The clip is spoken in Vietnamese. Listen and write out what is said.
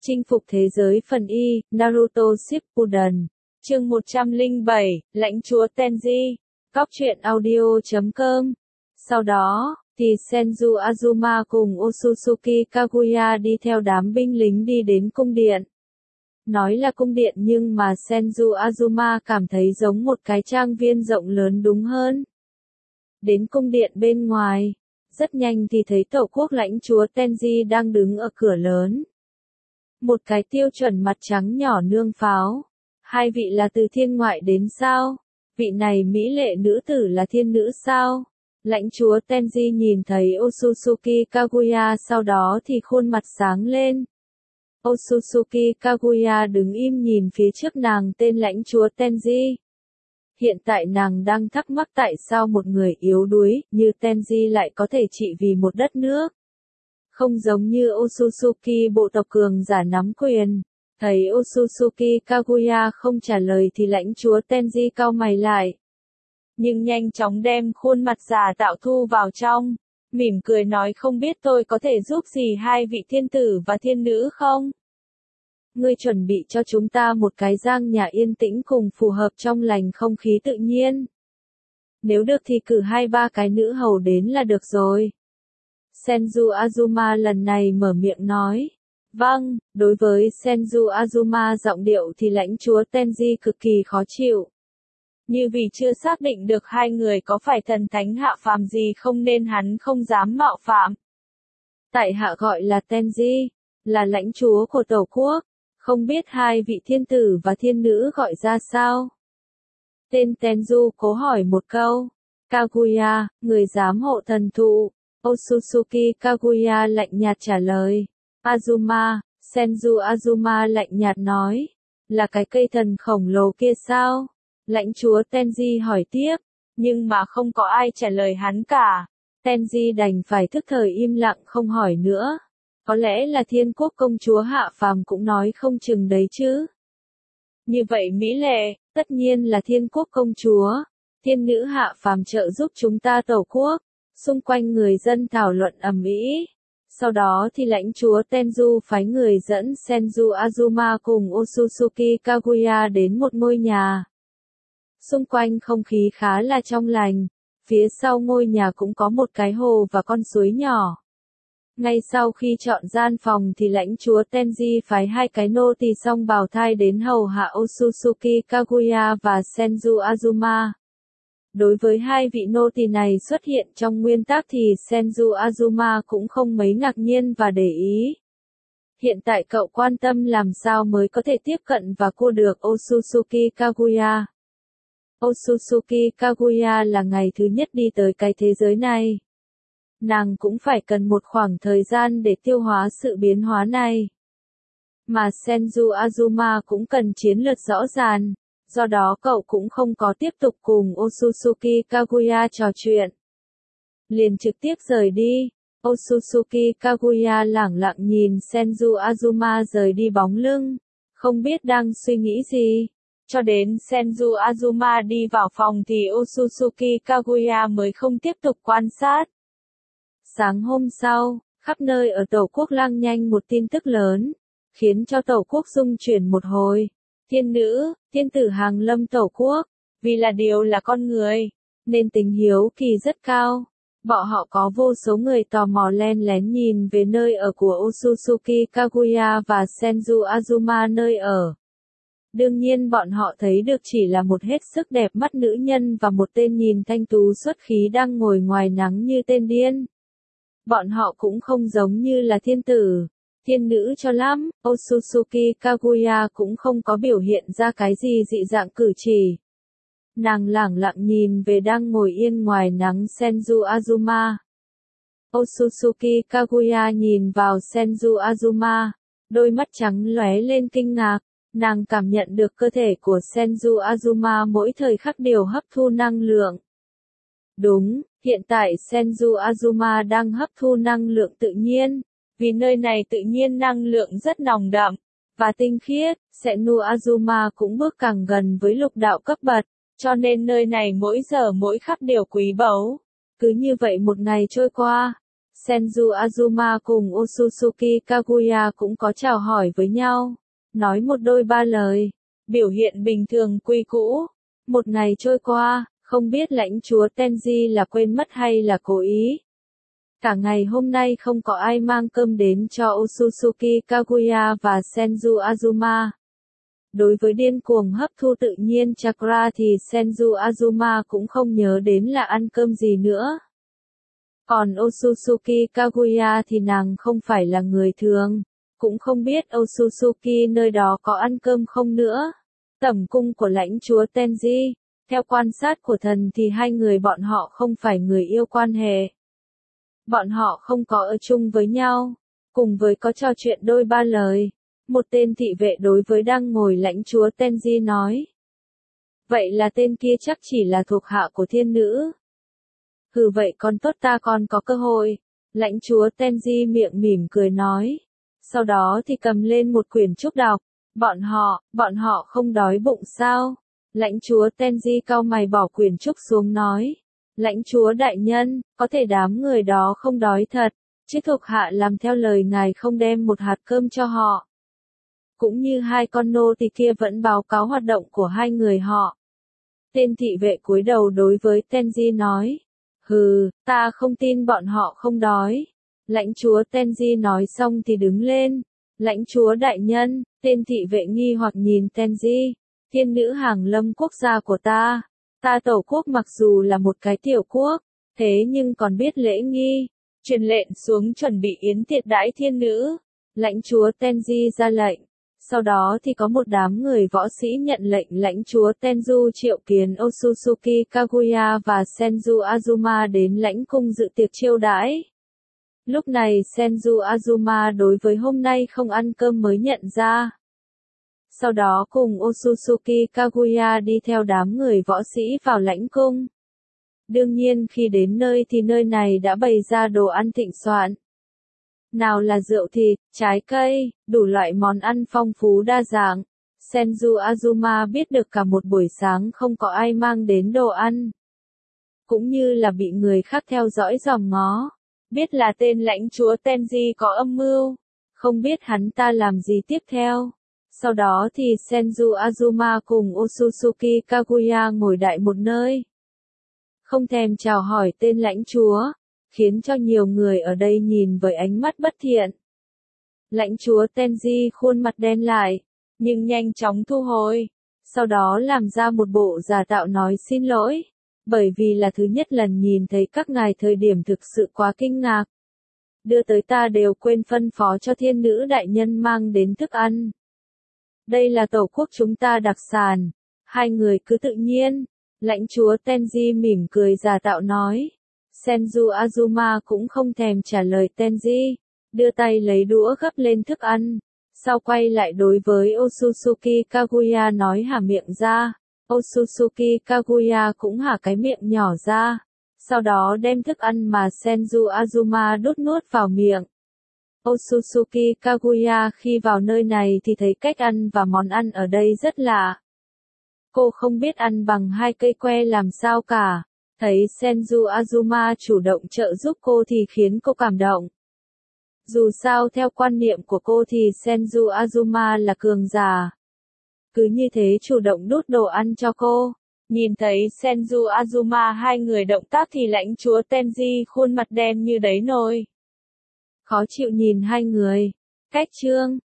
Chinh phục thế giới phần Y, Naruto Shippuden. Chương 107, Lãnh chúa Tenji. Góc truyện audio.com. Sau đó, thì Senju Azuma cùng Otsutsuki Kaguya đi theo đám binh lính đi đến cung điện. Nói là cung điện nhưng mà Senju Azuma cảm thấy giống một cái trang viên rộng lớn đúng hơn. Đến cung điện bên ngoài, rất nhanh thì thấy tổ quốc lãnh chúa Tenji đang đứng ở cửa lớn. Một cái tiêu chuẩn mặt trắng nhỏ nương pháo. Hai vị là từ thiên ngoại đến sao? Vị này mỹ lệ nữ tử là thiên nữ sao? Lãnh chúa Tenji nhìn thấy Otsutsuki Kaguya sau đó thì khuôn mặt sáng lên. Otsutsuki Kaguya đứng im nhìn phía trước nàng tên lãnh chúa Tenji. Hiện tại nàng đang thắc mắc tại sao một người yếu đuối như Tenji lại có thể trị vì một đất nước. Không giống như Otsutsuki bộ tộc cường giả nắm quyền. Thấy Otsutsuki Kaguya không trả lời thì lãnh chúa Tenji cau mày lại. Nhưng nhanh chóng đem khuôn mặt giả tạo thu vào trong. Mỉm cười nói không biết tôi có thể giúp gì hai vị thiên tử và thiên nữ không? Ngươi chuẩn bị cho chúng ta một cái giang nhà yên tĩnh cùng phù hợp trong lành không khí tự nhiên. Nếu được thì cử 2-3 cái nữ hầu đến là được rồi. Senju Azuma lần này mở miệng nói. Vâng, đối với Senju Azuma giọng điệu thì lãnh chúa Tenji cực kỳ khó chịu. Như vì chưa xác định được hai người có phải thần thánh hạ phàm gì không nên hắn không dám mạo phạm. Tại hạ gọi là Tenji, là lãnh chúa của tổ quốc, không biết hai vị thiên tử và thiên nữ gọi ra sao. Tên Tenju cố hỏi một câu. Kaguya, người giám hộ thần thụ. Otsutsuki Kaguya lạnh nhạt trả lời. Azuma, Senju Azuma lạnh nhạt nói. Là cái cây thần khổng lồ kia sao? Lãnh chúa Tenji hỏi tiếp, nhưng mà không có ai trả lời hắn cả. Tenji đành phải thức thời im lặng không hỏi nữa. Có lẽ là thiên quốc công chúa hạ phàm cũng nói không chừng đấy chứ. Như vậy mỹ lệ, tất nhiên là thiên quốc công chúa. Thiên nữ hạ phàm trợ giúp chúng ta tổ quốc. Xung quanh người dân thảo luận ầm ĩ. Sau đó thì lãnh chúa Tenju phái người dẫn Senju Azuma cùng Otsutsuki Kaguya đến một ngôi nhà. Xung quanh không khí khá là trong lành. Phía sau ngôi nhà cũng có một cái hồ và con suối nhỏ. Ngay sau khi chọn gian phòng thì lãnh chúa Tenji phái 2 cái nô tỳ song bào thai đến hầu hạ Otsutsuki Kaguya và Senju Azuma. Đối với hai vị nô tỳ này xuất hiện trong nguyên tắc thì Senju Azuma cũng không mấy ngạc nhiên và để ý. Hiện tại cậu quan tâm làm sao mới có thể tiếp cận và cua được Otsutsuki Kaguya. Otsutsuki Kaguya là ngày thứ nhất đi tới cái thế giới này. Nàng cũng phải cần một khoảng thời gian để tiêu hóa sự biến hóa này. Mà Senju Azuma cũng cần chiến lược rõ ràng. Do đó cậu cũng không có tiếp tục cùng Otsutsuki Kaguya trò chuyện. Liền trực tiếp rời đi. Otsutsuki Kaguya lẳng lặng nhìn Senju Azuma rời đi bóng lưng. Không biết đang suy nghĩ gì. Cho đến Senju Azuma đi vào phòng thì Otsutsuki Kaguya mới không tiếp tục quan sát. Sáng hôm sau, khắp nơi ở tổ quốc lan nhanh một tin tức lớn. Khiến cho tổ quốc rung chuyển một hồi. Thiên nữ, thiên tử hàng lâm tổ quốc, vì là điều là con người, nên tính hiếu kỳ rất cao. Bọn họ có vô số người tò mò len lén nhìn về nơi ở của Otsutsuki Kaguya và Senju Azuma nơi ở. Đương nhiên bọn họ thấy được chỉ là một hết sức đẹp mắt nữ nhân và một tên nhìn thanh tú xuất khí đang ngồi ngoài nắng như tên điên. Bọn họ cũng không giống như là thiên tử. Thiên nữ cho lắm, Otsutsuki Kaguya cũng không có biểu hiện ra cái gì dị dạng cử chỉ. Nàng lẳng lặng nhìn về đang ngồi yên ngoài nắng Senju Azuma. Otsutsuki Kaguya nhìn vào Senju Azuma, đôi mắt trắng lóe lên kinh ngạc. Nàng cảm nhận được cơ thể của Senju Azuma mỗi thời khắc đều hấp thu năng lượng. Đúng, hiện tại Senju Azuma đang hấp thu năng lượng tự nhiên. Vì nơi này tự nhiên năng lượng rất nồng đậm và tinh khiết, Senju Azuma cũng bước càng gần với lục đạo cấp bậc, cho nên nơi này mỗi giờ mỗi khắc đều quý báu. Cứ như vậy một ngày trôi qua, Senju Azuma cùng Otsutsuki Kaguya cũng có chào hỏi với nhau, nói một đôi ba lời, biểu hiện bình thường quy cũ. Một ngày trôi qua, không biết lãnh chúa Tenji là quên mất hay là cố ý. Cả ngày hôm nay không có ai mang cơm đến cho Otsutsuki Kaguya và Senju Azuma. Đối với điên cuồng hấp thu tự nhiên chakra thì Senju Azuma cũng không nhớ đến là ăn cơm gì nữa. Còn Otsutsuki Kaguya thì nàng không phải là người thường, cũng không biết Otsutsuki nơi đó có ăn cơm không nữa. Tẩm cung của lãnh chúa Tenji, theo quan sát của thần thì hai người bọn họ không phải người yêu quan hệ. Bọn họ không có ở chung với nhau, cùng với có trò chuyện đôi ba lời. Một tên thị vệ đối với đang ngồi lãnh chúa Tenji nói. Vậy là tên kia chắc chỉ là thuộc hạ của thiên nữ. Hừ vậy còn tốt ta còn có cơ hội. Lãnh chúa Tenji miệng mỉm cười nói. Sau đó thì cầm lên một quyển trúc đọc. Bọn họ không đói bụng sao? Lãnh chúa Tenji cau mày bỏ quyển trúc xuống nói. Lãnh chúa đại nhân, có thể đám người đó không đói thật, chứ thuộc hạ làm theo lời ngài không đem một hạt cơm cho họ. Cũng như hai con nô tỳ kia vẫn báo cáo hoạt động của hai người họ. Tên thị vệ cúi đầu đối với Tenji nói. Hừ, ta không tin bọn họ không đói. Lãnh chúa Tenji nói xong thì đứng lên. Lãnh chúa đại nhân, tên thị vệ nghi hoặc nhìn Tenji. Thiên nữ hàng lâm quốc gia của ta. Ta tổ quốc mặc dù là một cái tiểu quốc, thế nhưng còn biết lễ nghi. Truyền lệnh xuống chuẩn bị yến tiệc đãi thiên nữ. Lãnh chúa Tenji ra lệnh. Sau đó thì có một đám người võ sĩ nhận lệnh lãnh chúa Tenju triệu kiến Otsutsuki Kaguya và Senju Azuma đến lãnh cung dự tiệc chiêu đãi. Lúc này Senju Azuma đối với hôm nay không ăn cơm mới nhận ra. Sau đó cùng Otsutsuki Kaguya đi theo đám người võ sĩ vào lãnh cung. Đương nhiên khi đến nơi thì nơi này đã bày ra đồ ăn thịnh soạn. Nào là rượu thịt, trái cây, đủ loại món ăn phong phú đa dạng. Senju Azuma biết được cả một buổi sáng không có ai mang đến đồ ăn. Cũng như là bị người khác theo dõi dòm ngó. Biết là tên lãnh chúa Tenji có âm mưu. Không biết hắn ta làm gì tiếp theo. Sau đó thì Senju Azuma cùng Otsutsuki Kaguya ngồi đại một nơi. Không thèm chào hỏi tên lãnh chúa, khiến cho nhiều người ở đây nhìn với ánh mắt bất thiện. Lãnh chúa Tenji khuôn mặt đen lại, nhưng nhanh chóng thu hồi. Sau đó làm ra một bộ giả tạo nói xin lỗi, bởi vì là thứ nhất lần nhìn thấy các ngài thời điểm thực sự quá kinh ngạc. Đưa tới ta đều quên phân phó cho thiên nữ đại nhân mang đến thức ăn. Đây là tổ quốc chúng ta đặc sản, hai người cứ tự nhiên. Lãnh chúa Tenji mỉm cười giả tạo nói. Senju Azuma cũng không thèm trả lời Tenji, đưa tay lấy đũa gấp lên thức ăn, sau quay lại đối với Otsutsuki Kaguya nói hả miệng ra. Otsutsuki Kaguya cũng hả cái miệng nhỏ ra, sau đó đem thức ăn mà Senju Azuma đút nuốt vào miệng. Otsutsuki Kaguya khi vào nơi này thì thấy cách ăn và món ăn ở đây rất lạ. Cô không biết ăn bằng hai cây que làm sao cả. Thấy Senju Azuma chủ động trợ giúp cô thì khiến cô cảm động. Dù sao theo quan niệm của cô thì Senju Azuma là cường giả. Cứ như thế chủ động đút đồ ăn cho cô. Nhìn thấy Senju Azuma hai người động tác thì lãnh chúa Tenji khuôn mặt đen như đáy nồi. Khó chịu nhìn hai người. Cách chương